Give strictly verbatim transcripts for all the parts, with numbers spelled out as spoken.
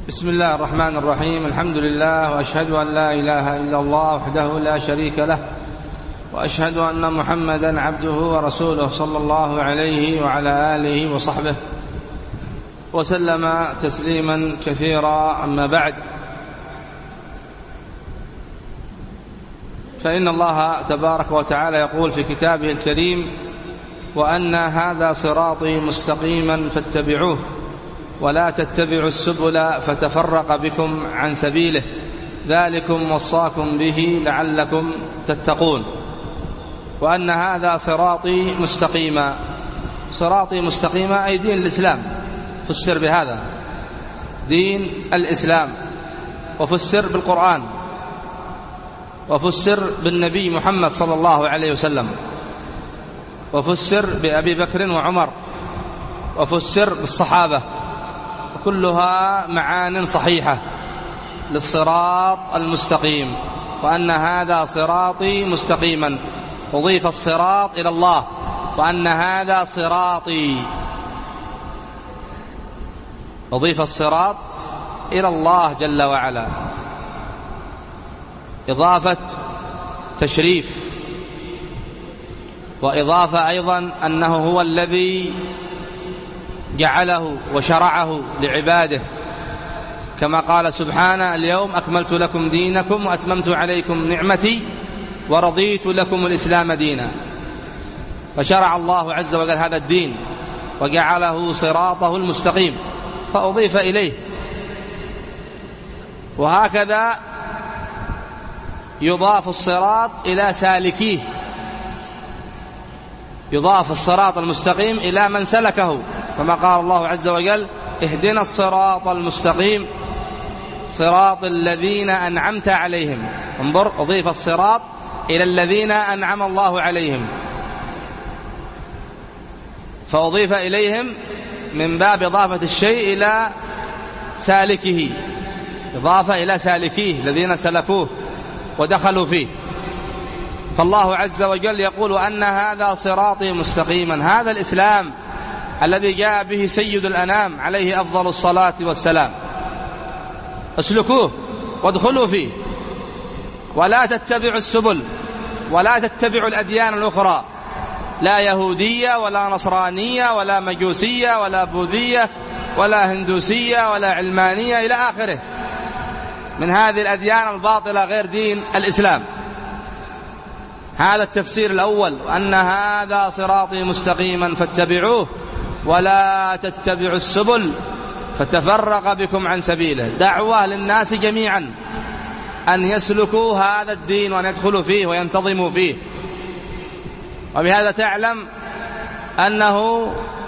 بسم الله الرحمن الرحيم. الحمد لله، وأشهد أن لا إله إلا الله وحده لا شريك له، وأشهد أن محمدا عبده ورسوله صلى الله عليه وعلى آله وصحبه وسلم تسليما كثيرا. أما بعد، فإن الله تبارك وتعالى يقول في كتابه الكريم: وأن هذا صراطي مستقيما فاتبعوه ولا تتبعوا السبل فتفرق بكم عن سبيله ذلكم وصاكم به لعلكم تتقون. وأن هذا صراطي مستقيما، صراطي مستقيما أي دين الإسلام، فسر بهذا دين الإسلام، وفسر بالقرآن، وفسر بالنبي محمد صلى الله عليه وسلم، وفسر بأبي بكر وعمر، وفسر بالصحابة، كلها معان صحيحة للصراط المستقيم. وأن هذا صراطي مستقيما، أضيف الصراط إلى الله، وأن هذا صراطي، أضيف الصراط إلى الله جل وعلا، إضافة تشريف، وإضافة أيضا أنه هو الذي جعله وشرعه لعباده، كما قال سبحانه: اليوم أكملت لكم دينكم وأتممت عليكم نعمتي ورضيت لكم الإسلام دينا. فشرع الله عز وجل هذا الدين وجعله صراطه المستقيم، فأضيف إليه. وهكذا يضاف الصراط إلى سالكيه، يضاف الصراط المستقيم إلى من سلكه، كما قال الله عز وجل: اهدنا الصراط المستقيم صراط الذين أنعمت عليهم. انظر، أضيف الصراط إلى الذين أنعم الله عليهم، فأضيف إليهم من باب إضافة الشيء إلى سالكه، إضافة إلى سالكيه الذين سلكوه ودخلوا فيه. فالله عز وجل يقول: وأن هذا صراطي مستقيما، هذا الإسلام الذي جاء به سيد الأنام عليه أفضل الصلاة والسلام، اسلكوه وادخلوا فيه، ولا تتبعوا السبل، ولا تتبعوا الأديان الأخرى، لا يهودية ولا نصرانية ولا مجوسية ولا بوذية ولا هندوسية ولا علمانية إلى آخره من هذه الأديان الباطلة غير دين الإسلام. هذا التفسير الأول: وأن هذا صراطي مستقيما فاتبعوه ولا تتبعوا السبل فتفرق بكم عن سبيله. دعوة للناس جميعا أن يسلكوا هذا الدين وأن يدخلوا فيه وينتظموا فيه. وبهذا تعلم أنه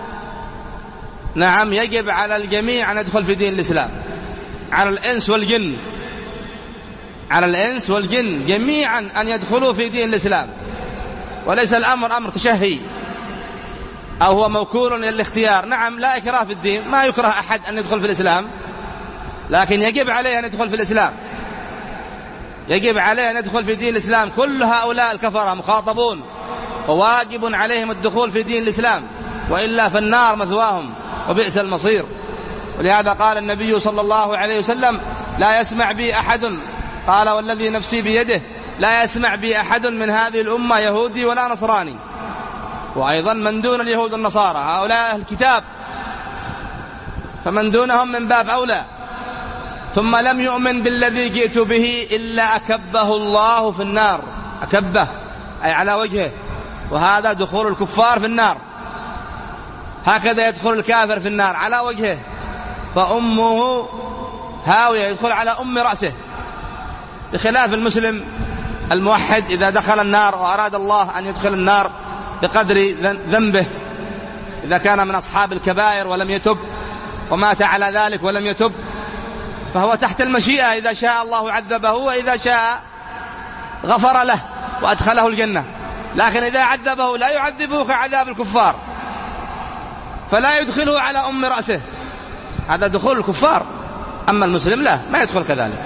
نعم يجب على الجميع أن يدخل في دين الإسلام، على الإنس والجن، على الإنس والجن جميعا أن يدخلوا في دين الإسلام. وليس الأمر أمر تشهي أو هو موكول إلى الاختيار. نعم، لا إكراه في الدين، ما يكره أحد أن يدخل في الإسلام، لكن يجب عليه أن يدخل في الإسلام، يجب عليه أن يدخل في دين الإسلام. كل هؤلاء الكفرة مخاطبون وواجب عليهم الدخول في دين الإسلام، وإلا فالنار مثواهم وبئس المصير. ولهذا قال النبي صلى الله عليه وسلم: لا يسمع بي أحد، قال والذي نفسي بيده، لا يسمع بي أحد من هذه الأمة يهودي ولا نصراني. وأيضا من دون اليهود والنصارى، هؤلاء الكتاب، فمن دونهم من باب أولى. ثم لم يؤمن بالذي جئت به إلا أكبه الله في النار، أكبه أي على وجهه، وهذا دخول الكفار في النار. هكذا يدخل الكافر في النار على وجهه، فأمه هاوية، يدخل على أم رأسه، بخلاف المسلم الموحد إذا دخل النار وأراد الله أن يدخل النار بقدر ذنبه، إذا كان من أصحاب الكبائر ولم يتب ومات على ذلك ولم يتب، فهو تحت المشيئة، إذا شاء الله عذبه وإذا شاء غفر له وأدخله الجنة. لكن إذا عذبه لا يعذبه كعذاب الكفار، فلا يدخله على أم رأسه، هذا دخول الكفار. أما المسلم لا، ما يدخل كذلك.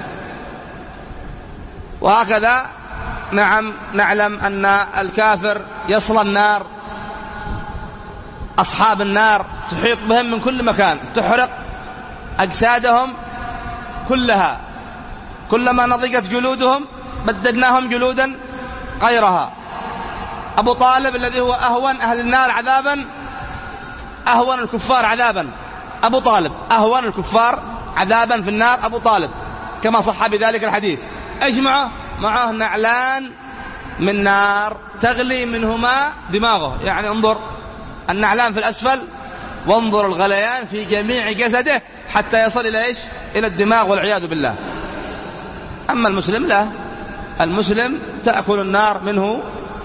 وهكذا نعم نعلم أن الكافر يصل النار، أصحاب النار تحيط بهم من كل مكان، تحرق أجسادهم كلها، كلما نضجت جلودهم بددناهم جلودا غيرها. أبو طالب الذي هو أهون أهل النار عذابا، أهون الكفار عذابا أبو طالب، أهون الكفار عذابا في النار أبو طالب، كما صح بذلك الحديث. ايش معه؟ معه نعلان من نار تغلي منهما دماغه، يعني انظر النعلان في الأسفل، وانظر الغليان في جميع جسده حتى يصل إلى إيش؟ إلى الدماغ والعياذ بالله. أما المسلم لا، المسلم تأكل النار منه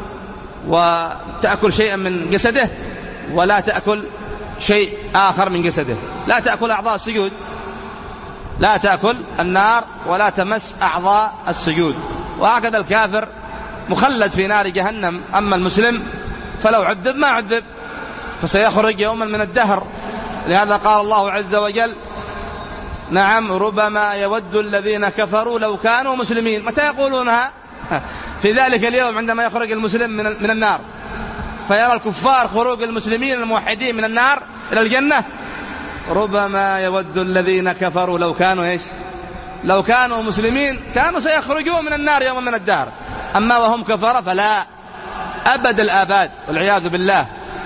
وتأكل شيئا من جسده ولا تأكل شيء آخر من جسده، لا تأكل أعضاء السجود، لا تأكل النار ولا تمس أعضاء السجود. وهكذا الكافر مخلد في نار جهنم. أما المسلم فلو عذب ما عذب، فسيخرج يوما من الدهر. لهذا قال الله عز وجل: نعم ربما يود الذين كفروا لو كانوا مسلمين. متى يقولونها؟ في ذلك اليوم عندما يخرج المسلم من النار، فيرى الكفار خروج المسلمين الموحدين من النار إلى الجنة. ربما يود الذين كفروا لو كانوا إيش؟ لو كانوا مسلمين كانوا سيخرجون من النار يوم من الدهر. أما وهم كفر فلا، أبد الآباد والعياذ بالله،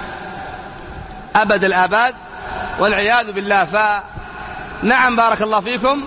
أبد الآباد والعياذ بالله. فنعم بارك الله فيكم،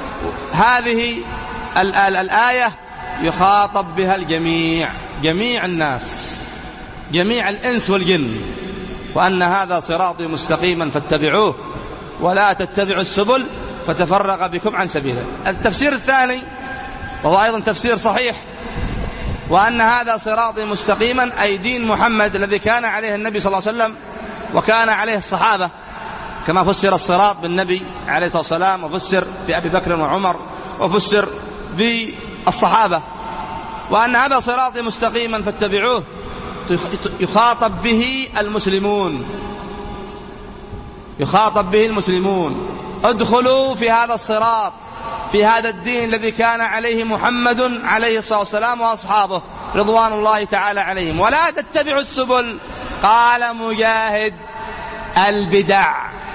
هذه ال ال الآية يخاطب بها الجميع، جميع الناس، جميع الإنس والجن، وأن هذا صراطي مستقيما فاتبعوه ولا تتبعوا السبل فتفرق بكم عن سبيله. التفسير الثاني وهو أيضا تفسير صحيح، وأن هذا صراطي مستقيما أي دين محمد الذي كان عليه النبي صلى الله عليه وسلم وكان عليه الصحابة، كما فسر الصراط بالنبي عليه الصلاة والسلام، وفسر بأبي بكر وعمر، وفسر بالصحابة. وأن هذا صراطي مستقيما فاتبعوه يخاطب به المسلمون، يخاطب به المسلمون. ادخلوا في هذا الصراط، في هذا الدين الذي كان عليه محمد عليه الصلاة والسلام وأصحابه رضوان الله تعالى عليهم، ولا تتبعوا السبل. قال مجاهد: البدع.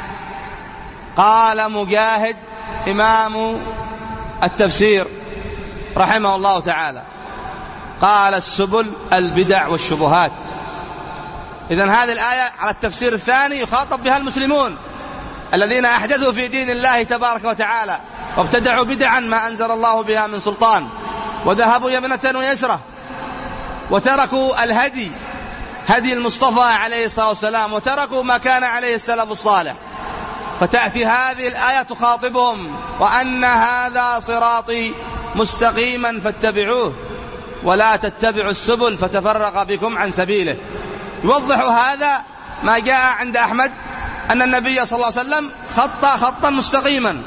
قال مجاهد إمام التفسير رحمه الله تعالى، قال: السبل البدع والشبهات. إذن هذه الآية على التفسير الثاني يخاطب بها المسلمون الذين أحدثوا في دين الله تبارك وتعالى وابتدعوا بدعا ما أنزل الله بها من سلطان، وذهبوا يمنة ويسرة، وتركوا الهدي، هدي المصطفى عليه الصلاة والسلام، وتركوا ما كان عليه السلف الصالح. فتأتي هذه الآية تخاطبهم: وأن هذا صراطي مستقيما فاتبعوه ولا تتبعوا السبل فتفرق بكم عن سبيله. يوضح هذا ما جاء عند أحمد أن النبي صلى الله عليه وسلم خط خطا مستقيما،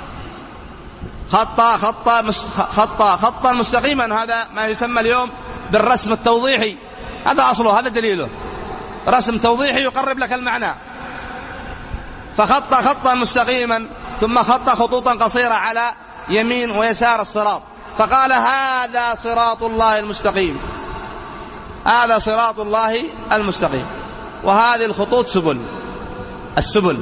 خط خط خط خطا مستقيما. هذا ما يسمى اليوم بالرسم التوضيحي، هذا أصله، هذا دليله، رسم توضيحي يقرب لك المعنى. فخط خطا مستقيما ثم خط خطوطا قصيرة على يمين ويسار الصراط، فقال: هذا صراط الله المستقيم، هذا صراط الله المستقيم. وهذه الخطوط سبل، السبل،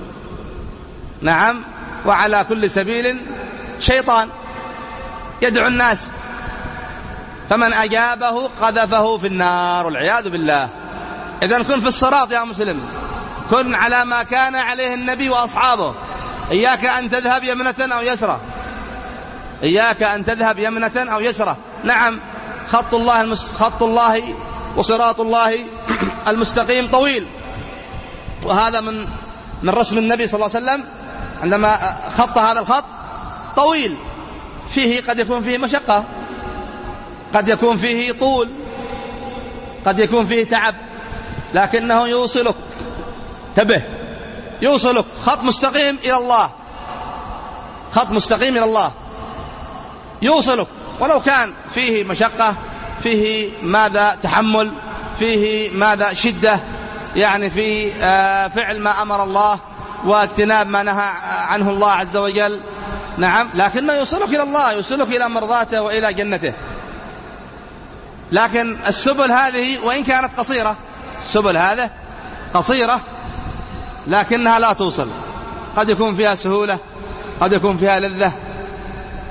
نعم. وعلى كل سبيل شيطان يدعو الناس، فمن أجابه قذفه في النار والعياذ بالله. إذن كن في الصراط يا مسلم، كن على ما كان عليه النبي وأصحابه. إياك أن تذهب يمنة أو يسرة، إياك أن تذهب يمنة أو يسرة. نعم، خط الله المس... خط الله وصراط الله المستقيم طويل، وهذا من من رسم النبي صلى الله عليه وسلم عندما خط هذا الخط طويل، فيه قد يكون فيه مشقة، قد يكون فيه طول، قد يكون فيه تعب، لكنه يوصلك، انتبه، يوصلك. خط مستقيم إلى الله، خط مستقيم إلى الله يوصلك، ولو كان فيه مشقة، فيه ماذا تحمل، فيه ماذا شدة، يعني في فعل ما أمر الله واجتناب ما نهى عنه الله عز وجل. نعم، لكنه يوصلك إلى الله، يوصلك إلى مرضاته وإلى جنته. لكن السبل هذه وإن كانت قصيرة، السبل هذه قصيرة لكنها لا توصل، قد يكون فيها سهولة، قد يكون فيها لذة،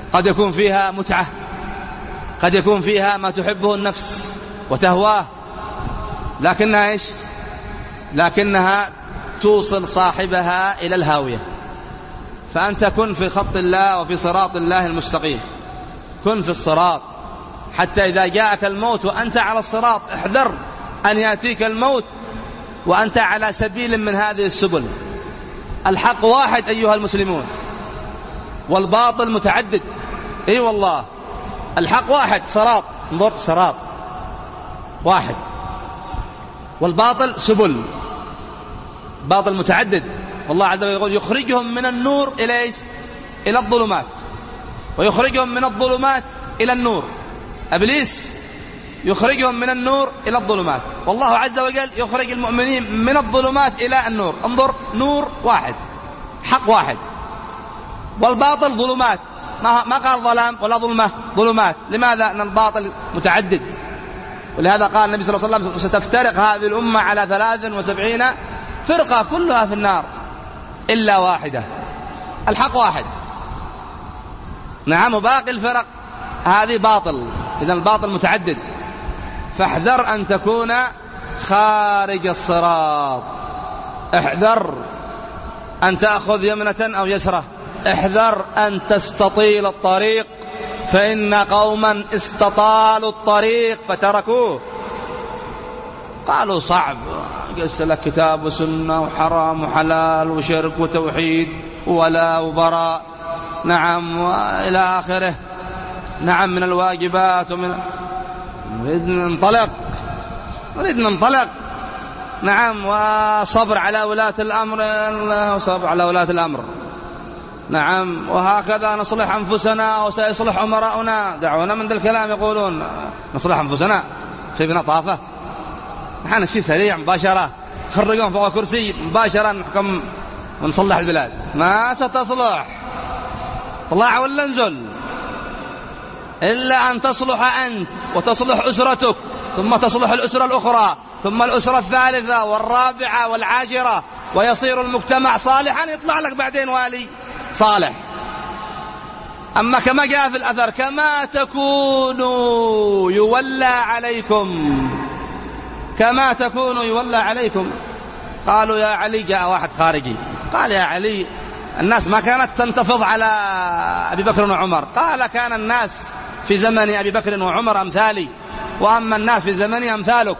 قد يكون فيها متعة، قد يكون فيها ما تحبه النفس وتهواه، لكنها إيش؟ لكنها توصل صاحبها إلى الهاوية. فأنت كن في خط الله وفي صراط الله المستقيم، كن في الصراط، حتى إذا جاءك الموت وأنت على الصراط احذر أن يأتيك الموت وأنت على سبيل من هذه السبل. الحق واحد أيها المسلمون، والباطل متعدد. اي أيوة والله، الحق واحد، صراط، انظر، صراط واحد، والباطل سبل، باطل متعدد. والله عز وجل يقول يخرجهم من النور إلى إيش؟ إلى الظلمات، ويخرجهم من الظلمات إلى النور. إبليس يخرجهم من النور إلى الظلمات، والله عز وجل يخرج المؤمنين من الظلمات إلى النور. انظر، نور واحد، حق واحد، والباطل ظلمات. ما قال ظلام ولا ظلمة، ظلمات. لماذا؟ أن الباطل متعدد. ولهذا قال النبي صلى الله عليه وسلم ستفترق هذه الأمة على ثلاث وسبعين فرقة كلها في النار إلا واحدة. الحق واحد، نعم، وباقي الفرق هذه باطل. إذن الباطل متعدد، فاحذر أن تكون خارج الصراط، احذر أن تأخذ يمنة أو يسرة، احذر أن تستطيل الطريق، فإن قوما استطالوا الطريق فتركوه. قالوا صعب، قلت لك كتاب وسنة وحرام وحلال وشرك وتوحيد ولا وبراء، نعم، وإلى آخره، نعم، من الواجبات، ومن نريد ننطلق، نريد ننطلق، نعم، وصبر على ولاة الأمر، وصبر على ولاة الأمر، نعم، وهكذا نصلح أنفسنا وسيصلح أمراؤنا. دعونا من ذا الكلام، يقولون نصلح أنفسنا في بناء طافة، نحن الشيء سريع مباشرة، خرجون فوق كرسي مباشرة نحكم ونصلح البلاد. ما ستصلح، طلع ولا نزل، إلا أن تصلح أنت وتصلح أسرتك، ثم تصلح الأسرة الأخرى، ثم الأسرة الثالثة والرابعة والعاشرة، ويصير المجتمع صالحا، يطلع لك بعدين والي صالح. أما كما جاء في الأثر كما تكونوا يولى عليكم، كما تكونوا يولى عليكم. قالوا يا علي، جاء واحد خارجي قال يا علي الناس ما كانت تنتفض على أبي بكر وعمر. قال كان الناس في زمن أبي بكر وعمر أمثالي، وأما الناس في زمني أمثالك،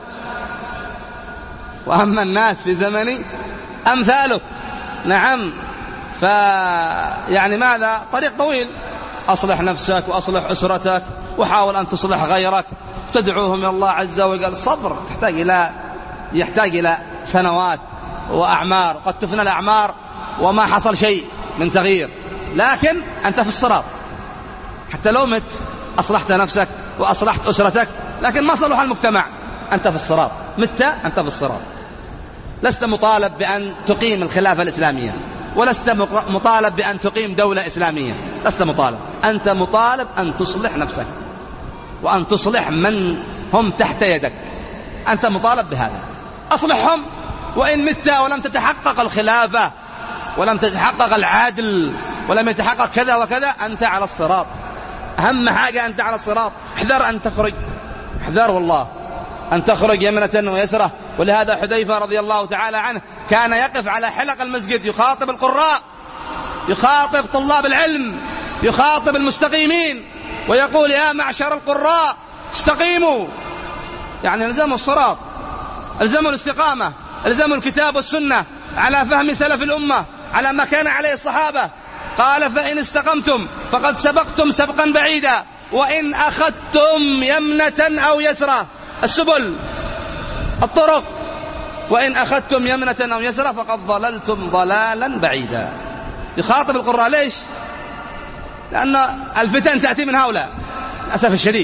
وأما الناس في زمني أمثالك. نعم، فيعني ماذا؟ طريق طويل، أصلح نفسك وأصلح أسرتك، وحاول أن تصلح غيرك، تدعوهم إلى الله عز وجل. صبر تحتاج إلى يحتاج إلى سنوات وأعمار، قد تفنى الأعمار وما حصل شيء من تغيير، لكن أنت في الصراط. حتى لو مت أصلحت نفسك وأصلحت أسرتك، لكن ما صلح المجتمع، أنت في الصراط، مت أنت في الصراط. لست مطالب بأن تقيم الخلافة الإسلامية، ولست مطالب بأن تقيم دولة إسلامية، لست مطالب. أنت مطالب أن تصلح نفسك وأن تصلح من هم تحت يدك، أنت مطالب بهذا. أصلحهم، وإن مت ولم تتحقق الخلافة ولم تتحقق العدل ولم يتحقق كذا وكذا، أنت على الصراط. أهم حاجة أنت على الصراط. احذر أن تخرج، احذر والله أن تخرج يمنة ويسرة. ولهذا حذيفة رضي الله تعالى عنه كان يقف على حلق المسجد يخاطب القراء، يخاطب طلاب العلم، يخاطب المستقيمين، ويقول يا معشر القراء استقيموا، يعني الزموا الصراط، الزموا الاستقامة، الزموا الكتاب والسنة على فهم سلف الأمة، على ما كان عليه الصحابة. قال فإن استقمتم فقد سبقتم سبقا بعيدا، وإن أخذتم يمنة أو يسرى، السبل، الطرق، وإن أخذتم يمنة أو يسرى فقد ضللتم ضلالا بعيدا. يخاطب القراء. ليش؟ لأن الفتن تأتي من هؤلاء للأسف الشديد،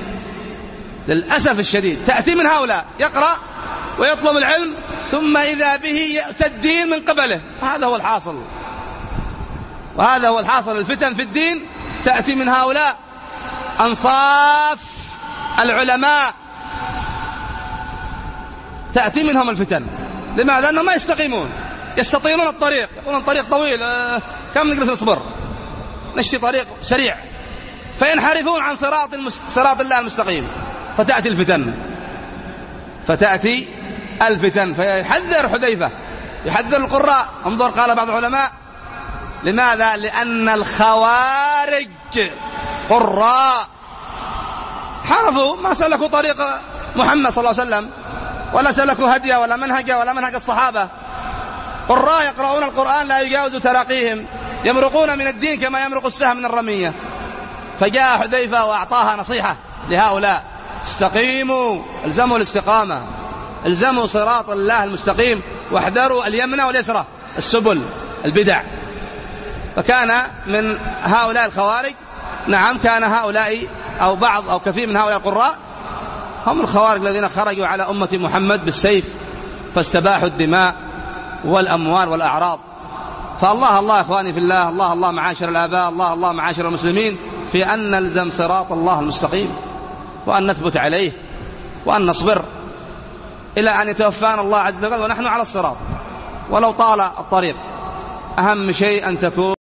للأسف الشديد تأتي من هؤلاء، يقرأ ويطلب العلم ثم إذا به يأتي الدين من قبله. هذا هو الحاصل، وهذا هو الحاصل. الفتن في الدين تأتي من هؤلاء أنصاف العلماء، تأتي منهم الفتن. لماذا؟ لأنهم ما يستقيمون، يستطيلون الطريق، يقولون الطريق طويل، آه كم نجلس نصبر، نشتي طريق سريع، فينحرفون عن صراط, المس... صراط الله المستقيم، فتأتي الفتن فتأتي الفتن فيحذر حذيفة، يحذر القراء. انظر، قال بعض العلماء: لماذا؟ لأن الخوارج قراء حرفوا، ما سلكوا طريق محمد صلى الله عليه وسلم، ولا سلكوا هديه ولا منهجه ولا منهج الصحابة. قراء يقرؤون القرآن لا يجاوز تراقيهم، يمرقون من الدين كما يمرق السهم من الرمية. فجاء حذيفة وأعطاها نصيحة لهؤلاء: استقيموا، الزموا الاستقامة، الزموا صراط الله المستقيم، واحذروا اليمنى واليسرى، السبل، البدع. فكان من هؤلاء الخوارج، نعم، كان هؤلاء أو بعض أو كثير من هؤلاء القراء هم الخوارج الذين خرجوا على أمة محمد بالسيف، فاستباحوا الدماء والأموال والأعراض. فالله الله إخواني في الله، الله الله معاشر الآباء، الله الله معاشر المسلمين، في أن نلزم صراط الله المستقيم، وأن نثبت عليه، وأن نصبر إلى أن يتوفانا الله عز وجل ونحن على الصراط ولو طال الطريق. أهم شيء أن تكون